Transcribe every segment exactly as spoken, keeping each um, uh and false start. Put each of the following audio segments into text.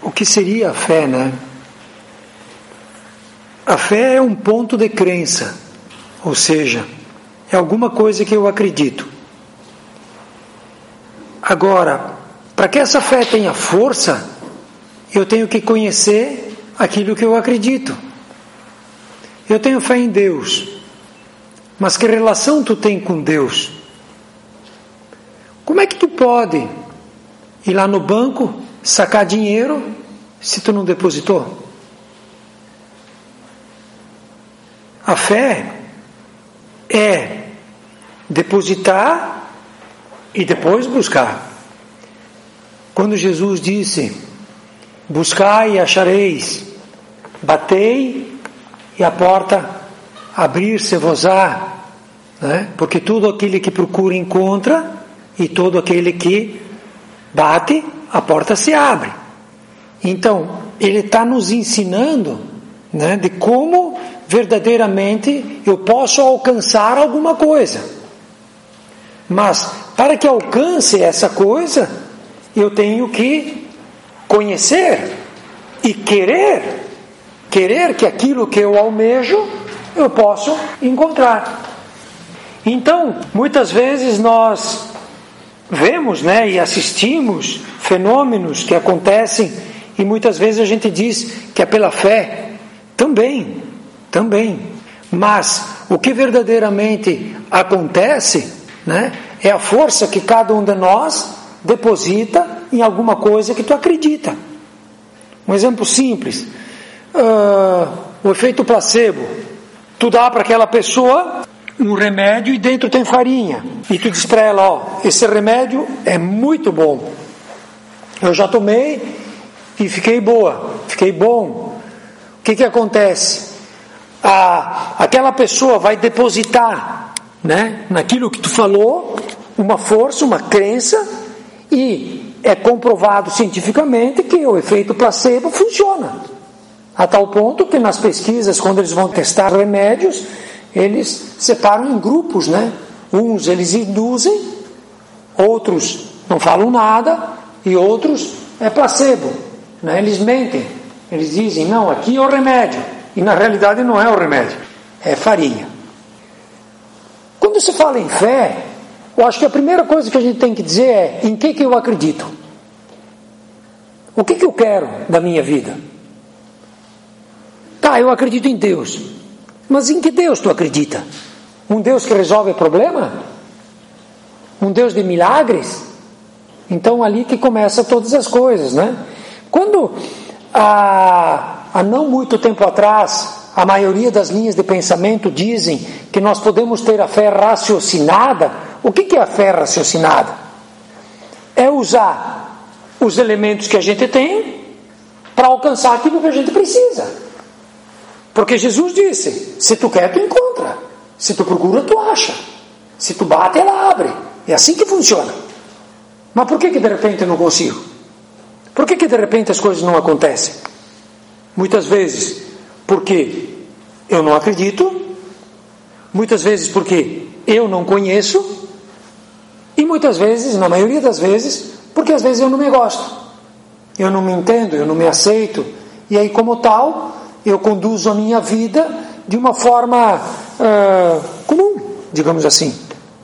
O que seria a fé, né? A fé é um ponto de crença, ou seja, é alguma coisa que eu acredito. Agora, para que essa fé tenha força, eu tenho que conhecer aquilo que eu acredito. Eu tenho fé em Deus, mas que relação tu tem com Deus? Como é que tu pode ir lá no banco, sacar dinheiro, se tu não depositou? A fé é depositar e depois buscar. Quando Jesus disse: buscai e achareis, batei e a porta abrir-se-vos-á, né? Porque todo aquele que procura encontra, e todo aquele que bate, a porta se abre. Então, ele está nos ensinando, né, de como verdadeiramente eu posso alcançar alguma coisa. Mas, para que alcance essa coisa, eu tenho que conhecer e querer, querer que aquilo que eu almejo, eu posso encontrar. Então, muitas vezes nós vemos, né, e assistimos fenômenos que acontecem, e muitas vezes a gente diz que é pela fé. Também, também. Mas o que verdadeiramente acontece, né, é a força que cada um de nós deposita em alguma coisa que tu acredita. Um exemplo simples, uh, o efeito placebo. Tu dá para aquela pessoa um remédio e dentro tem farinha, e tu diz para ela: ó, esse remédio é muito bom, eu já tomei e fiquei boa, fiquei bom. O que que acontece? A, aquela pessoa vai depositar, né, naquilo que tu falou, uma força, uma crença, e é comprovado cientificamente que o efeito placebo funciona, a tal ponto que nas pesquisas, quando eles vão testar remédios, eles separam em grupos, né? Uns eles induzem, outros não falam nada, e outros é placebo, né? Eles mentem, eles dizem: não, aqui é o remédio, e na realidade não é o remédio, é farinha. Quando se fala em fé, eu acho que a primeira coisa que a gente tem que dizer é: em que que eu acredito? O que que eu quero da minha vida? Tá, eu acredito em Deus. Mas em que Deus tu acredita? Um Deus que resolve o problema? Um Deus de milagres? Então ali que começa todas as coisas, né? Quando há, há não muito tempo atrás, a maioria das linhas de pensamento dizem que nós podemos ter a fé raciocinada. O que que é a fé raciocinada? É usar os elementos que a gente tem para alcançar aquilo que a gente precisa. Porque Jesus disse: se tu quer, tu encontra. Se tu procura, tu acha. Se tu bate, ela abre. É assim que funciona. Mas por que que de repente eu não consigo? Por que que de repente as coisas não acontecem? Muitas vezes porque eu não acredito, muitas vezes porque eu não conheço, e muitas vezes, na maioria das vezes, porque às vezes eu não me gosto. Eu não me entendo, eu não me aceito. E aí, como tal, eu conduzo a minha vida de uma forma uh, comum, digamos assim.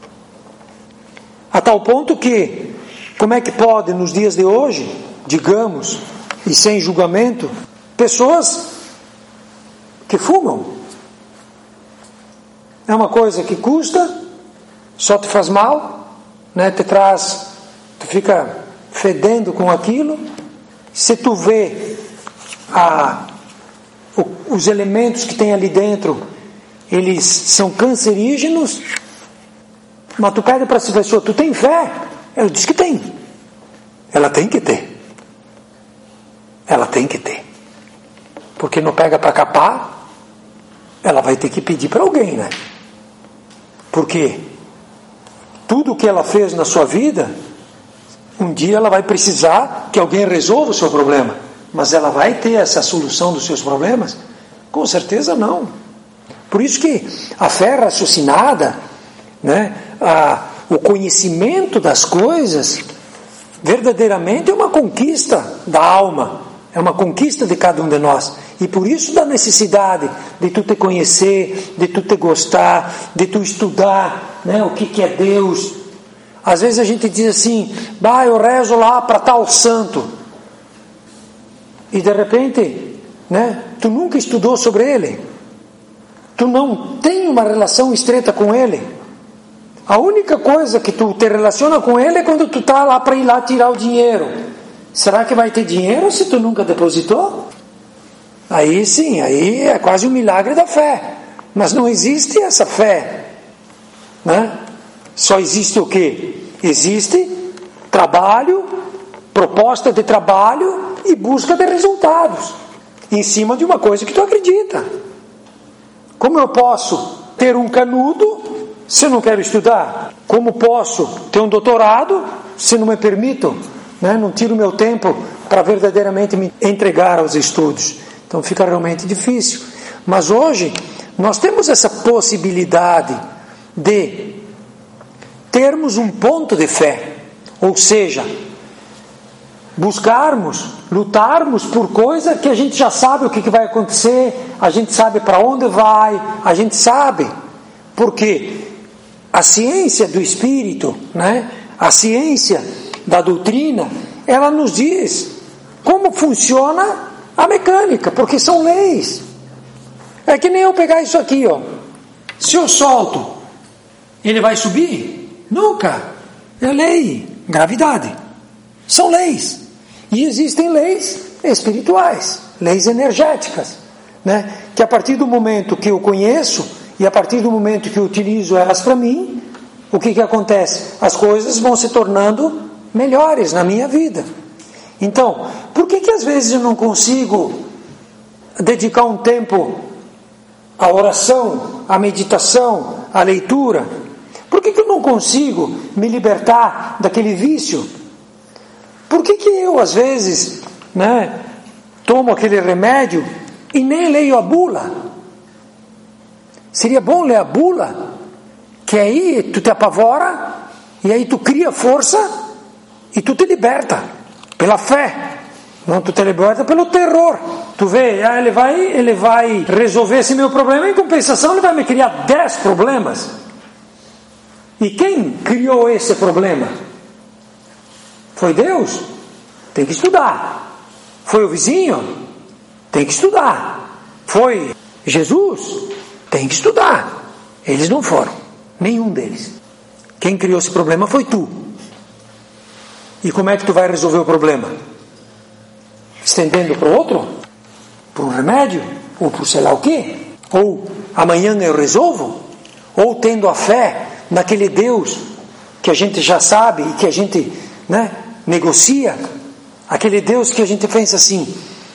A tal ponto que, como é que pode, nos dias de hoje, digamos, e sem julgamento, pessoas que fumam? É uma coisa que custa, só te faz mal, né? Te traz, tu fica fedendo com aquilo. Se tu vê a os elementos que tem ali dentro, eles são cancerígenos, mas tu pede para essa pessoa: tu tem fé? Ela diz que tem. Ela tem que ter. Ela tem que ter. Porque não pega para capar, ela vai ter que pedir para alguém, né? Porque tudo que ela fez na sua vida, um dia ela vai precisar que alguém resolva o seu problema. Mas ela vai ter essa solução dos seus problemas? Com certeza não. Por isso que a fé raciocinada, né, a, o conhecimento das coisas, verdadeiramente é uma conquista da alma. É uma conquista de cada um de nós. E por isso da necessidade de tu te conhecer, de tu te gostar, de tu estudar, né, o que, que é Deus. Às vezes a gente diz assim, bah, eu rezo lá para tal santo. E de repente, né, tu nunca estudou sobre ele. Tu não tem uma relação estreita com ele. A única coisa que tu te relaciona com ele é quando tu está lá para ir lá tirar o dinheiro. Será que vai ter dinheiro se tu nunca depositou? Aí sim, aí é quase um milagre da fé. Mas não existe essa fé, né? Só existe o quê? Existe trabalho, proposta de trabalho e busca de resultados em cima de uma coisa que tu acredita. Como eu posso ter um canudo se eu não quero estudar? Como posso ter um doutorado se não me permito, né? Não tiro meu tempo para verdadeiramente me entregar aos estudos? Então fica realmente difícil. Mas hoje nós temos essa possibilidade de termos um ponto de fé, ou seja, buscarmos, lutarmos por coisa que a gente já sabe o que, que vai acontecer, a gente sabe para onde vai, a gente sabe, porque a ciência do Espírito, né, a ciência da doutrina, ela nos diz como funciona a mecânica, porque são leis. É que nem eu pegar isso aqui, ó. Se eu solto, ele vai subir? Nunca. É lei, gravidade. São leis. E existem leis espirituais, leis energéticas, né? Que a partir do momento que eu conheço e a partir do momento que eu utilizo elas para mim, o que que acontece? As coisas vão se tornando melhores na minha vida. Então, por que que às vezes eu não consigo dedicar um tempo à oração, à meditação, à leitura? Por que que eu não consigo me libertar daquele vício? Por que que eu às vezes, né, tomo aquele remédio e nem leio a bula? Seria bom ler a bula, que aí tu te apavora e aí tu cria força e tu te liberta pela fé. Não tu te liberta pelo terror. Tu vê, ah, ele vai, ele vai resolver esse meu problema, em compensação ele vai me criar dez problemas. E quem criou esse problema? Foi Deus? Tem que estudar. Foi o vizinho? Tem que estudar. Foi Jesus? Tem que estudar. Eles não foram. Nenhum deles. Quem criou esse problema foi tu. E como é que tu vai resolver o problema? Estendendo para o outro? Para um remédio? Ou por sei lá o quê? Ou amanhã eu resolvo? Ou tendo a fé naquele Deus que a gente já sabe e que a gente, né, negocia, aquele Deus que a gente pensa assim,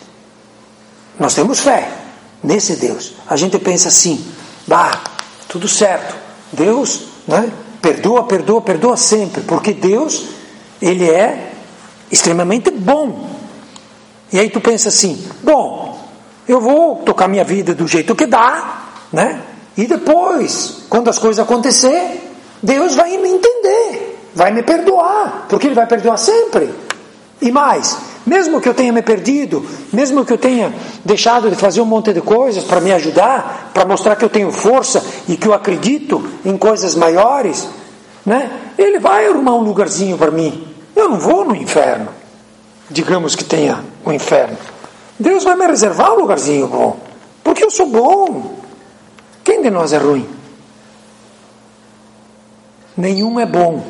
nós temos fé nesse Deus, a gente pensa assim, bah, tudo certo, Deus, né, perdoa, perdoa, perdoa sempre, porque Deus, ele é extremamente bom. E aí tu pensa assim, bom, eu vou tocar minha vida do jeito que dá, né? E depois, quando as coisas acontecer, Deus vai me entender, vai me perdoar, porque Ele vai perdoar sempre. E mais, mesmo que eu tenha me perdido, mesmo que eu tenha deixado de fazer um monte de coisas para me ajudar, para mostrar que eu tenho força e que eu acredito em coisas maiores, né? Ele vai arrumar um lugarzinho para mim. Eu não vou no inferno, digamos que tenha o inferno. Deus vai me reservar um lugarzinho bom, porque eu sou bom. Quem de nós é ruim? Nenhum é bom.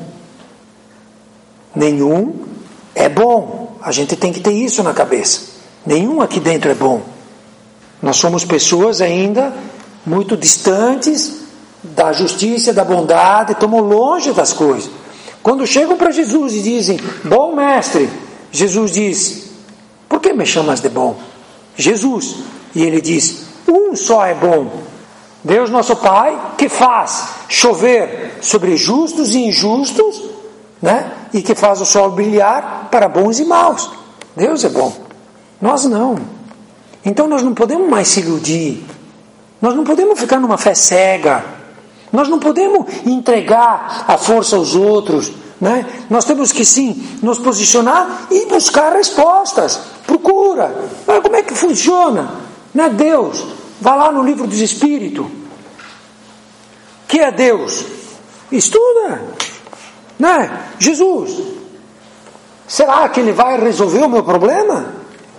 Nenhum é bom. A gente tem que ter isso na cabeça. Nenhum aqui dentro é bom. Nós somos pessoas ainda muito distantes da justiça, da bondade, estamos longe das coisas. Quando chegam para Jesus e dizem, bom mestre, Jesus diz, por que me chamas de bom? Jesus. E ele diz, um só é bom. Deus nosso Pai, que faz chover sobre justos e injustos, né? E que faz o sol brilhar para bons e maus. Deus é bom. Nós não. Então nós não podemos mais se iludir. Nós não podemos ficar numa fé cega. Nós não podemos entregar a força aos outros, né? Nós temos que sim nos posicionar e buscar respostas. procura. Mas como é que funciona? Não é Deus. Vai lá no livro dos Espíritos. Que é Deus? Estuda. Não é? Jesus. Será que Ele vai resolver o meu problema?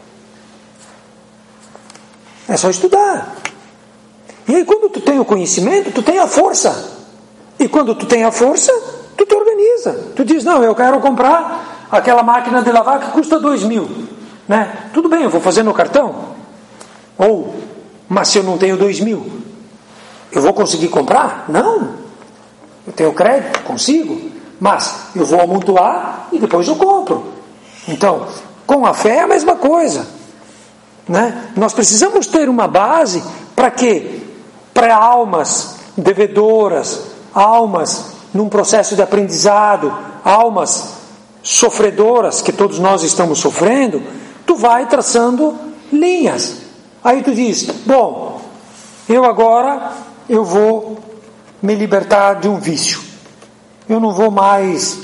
É só estudar. E aí quando tu tem o conhecimento, tu tem a força. E quando tu tem a força, tu te organiza. Tu diz, não, eu quero comprar aquela máquina de lavar que custa dois mil. Né? Tudo bem, eu vou fazer no cartão. Ou, mas se eu não tenho dois mil, eu vou conseguir comprar? Não. Eu tenho crédito, consigo. Mas eu vou amontoar e depois eu compro. Então, com a fé é a mesma coisa. Né? Nós precisamos ter uma base para quê? Para almas devedoras, almas num processo de aprendizado, almas sofredoras, que todos nós estamos sofrendo. Tu vai traçando linhas. Aí tu diz, bom, eu agora eu vou me libertar de um vício. Eu não vou mais,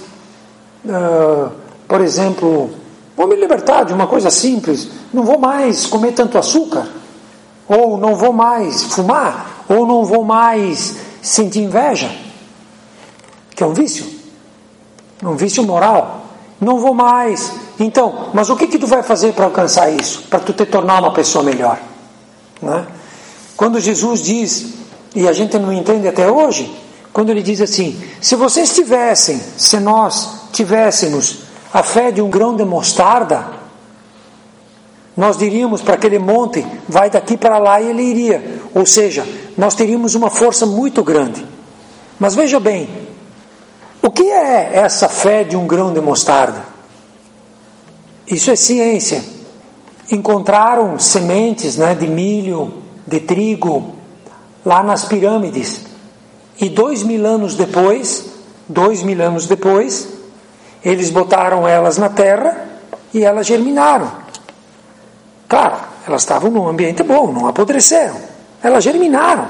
uh, por exemplo, vou me libertar de uma coisa simples. Não vou mais comer tanto açúcar. Ou não vou mais fumar. Ou não vou mais sentir inveja. Que é um vício. Um vício moral. Não vou mais. Então, mas o que que tu vai fazer para alcançar isso? Para tu te tornar uma pessoa melhor. Né? Quando Jesus diz, e a gente não entende até hoje, quando ele diz assim, se vocês tivessem, se nós tivéssemos a fé de um grão de mostarda, nós diríamos para aquele monte, vai daqui para lá, e ele iria. Ou seja, nós teríamos uma força muito grande. Mas veja bem, o que é essa fé de um grão de mostarda? Isso é ciência. Encontraram sementes, né, de milho, de trigo, lá nas pirâmides. E dois mil anos depois, dois mil anos depois, eles botaram elas na terra e elas germinaram. Claro, elas estavam num ambiente bom, não apodreceram. Elas germinaram.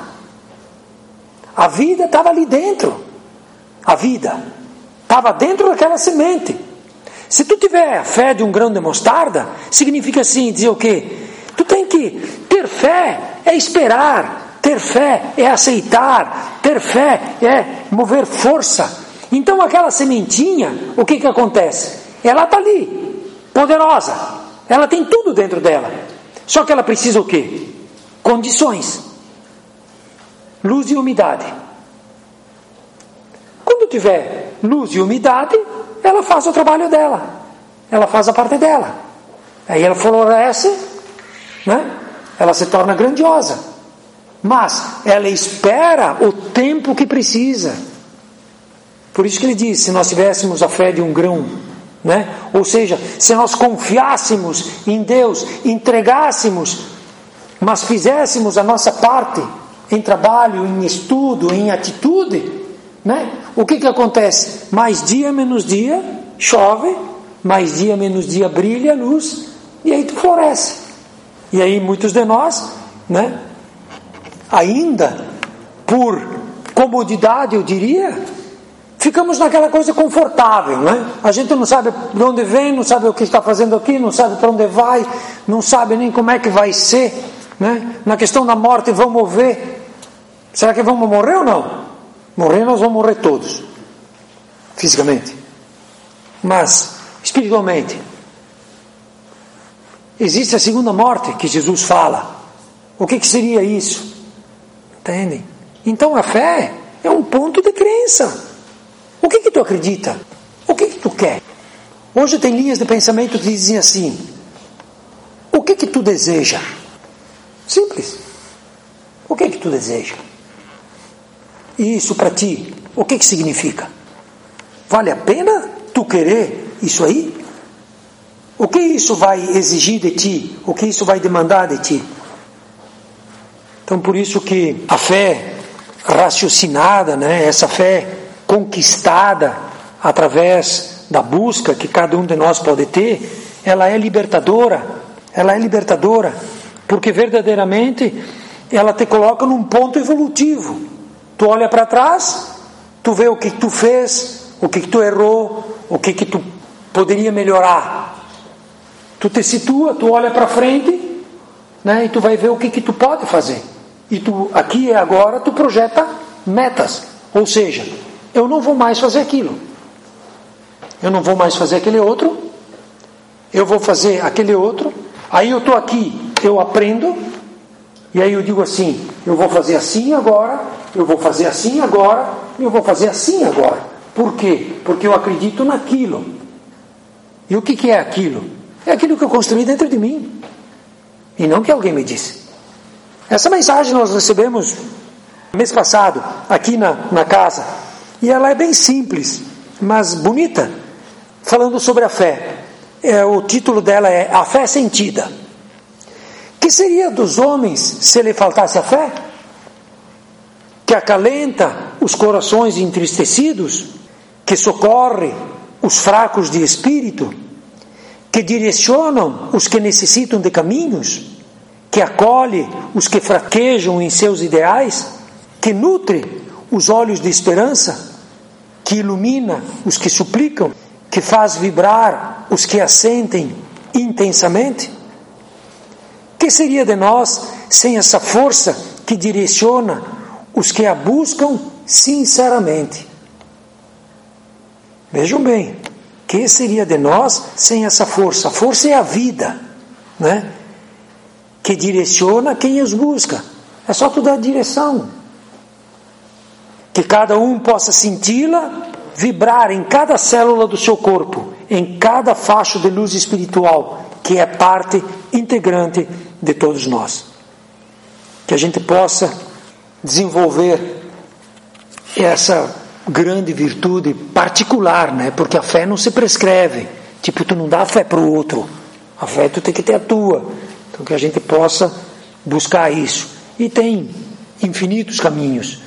A vida estava ali dentro. A vida estava dentro daquela semente. Se tu tiver a fé de um grão de mostarda, significa assim, dizer o quê? Tu tem que ter fé, é esperar. Ter fé é aceitar. Ter fé é mover força. Então aquela sementinha, o que que acontece? Ela está ali, poderosa. Ela tem tudo dentro dela. Só que ela precisa o quê? Condições. Luz e umidade. Quando tiver luz e umidade, ela faz o trabalho dela. Ela faz a parte dela. Aí ela floresce, né? Ela se torna grandiosa. Mas ela espera o tempo que precisa. Por isso que ele diz, se nós tivéssemos a fé de um grão, né? Ou seja, se nós confiássemos em Deus, entregássemos, mas fizéssemos a nossa parte em trabalho, em estudo, em atitude, né? O que que acontece? Mais dia, menos dia, chove, mais dia, menos dia, brilha a luz, e aí tu floresce. E aí muitos de nós, né? Ainda por comodidade, eu diria, ficamos naquela coisa confortável, né? A gente não sabe de onde vem, não sabe o que está fazendo aqui, não sabe para onde vai, não sabe nem como é que vai ser, né? Na questão da morte, vamos ver. Será que vamos morrer ou não? Morrer, nós vamos morrer todos, fisicamente. Mas, espiritualmente, existe a segunda morte que Jesus fala. O que que seria isso? Entendem? Então a fé é um ponto de crença. O que que tu acredita? O que que tu quer? Hoje tem linhas de pensamento que dizem assim: o que que tu deseja? Simples. O que que tu deseja? E isso para ti, o que que significa? Vale a pena tu querer isso aí? O que isso vai exigir de ti? O que isso vai demandar de ti? Então por isso que a fé raciocinada, né, essa fé conquistada através da busca que cada um de nós pode ter, ela é libertadora, ela é libertadora, porque verdadeiramente ela te coloca num ponto evolutivo. Tu olha para trás, tu vê o que tu fez, o que tu errou, o que tu poderia melhorar. Tu te situa, tu olha para frente, né, e tu vai ver o que, que tu pode fazer. E tu, aqui e agora, tu projeta metas. Ou seja, eu não vou mais fazer aquilo. Eu não vou mais fazer aquele outro. Eu vou fazer aquele outro. Aí eu estou aqui, eu aprendo. E aí eu digo assim, eu vou fazer assim agora, eu vou fazer assim agora, e eu vou fazer assim agora. Por quê? Porque eu acredito naquilo. E o que, que é aquilo? É aquilo que eu construí dentro de mim. E não que alguém me disse. Essa mensagem nós recebemos mês passado, aqui na, na casa. E ela é bem simples, mas bonita. Falando sobre a fé. É, o título dela é A Fé Sentida. Que seria dos homens se lhe faltasse a fé? Que acalenta os corações entristecidos, que socorre os fracos de espírito, que direcionam os que necessitam de caminhos, que acolhe os que fraquejam em seus ideais, que nutre os olhos de esperança, que ilumina os que suplicam, que faz vibrar os que a sentem intensamente? Que seria de nós sem essa força que direciona os que a buscam sinceramente? Vejam bem, que seria de nós sem essa força? A força é a vida, né? Que direciona quem os busca. É só tu dar direção. Que cada um possa senti-la vibrar em cada célula do seu corpo, em cada facho de luz espiritual, que é parte integrante de todos nós. Que a gente possa desenvolver essa grande virtude particular, né? Porque a fé não se prescreve. Tipo, tu não dá fé para o outro. A fé tu tem que ter a tua. Então que a gente possa buscar isso. E tem infinitos caminhos.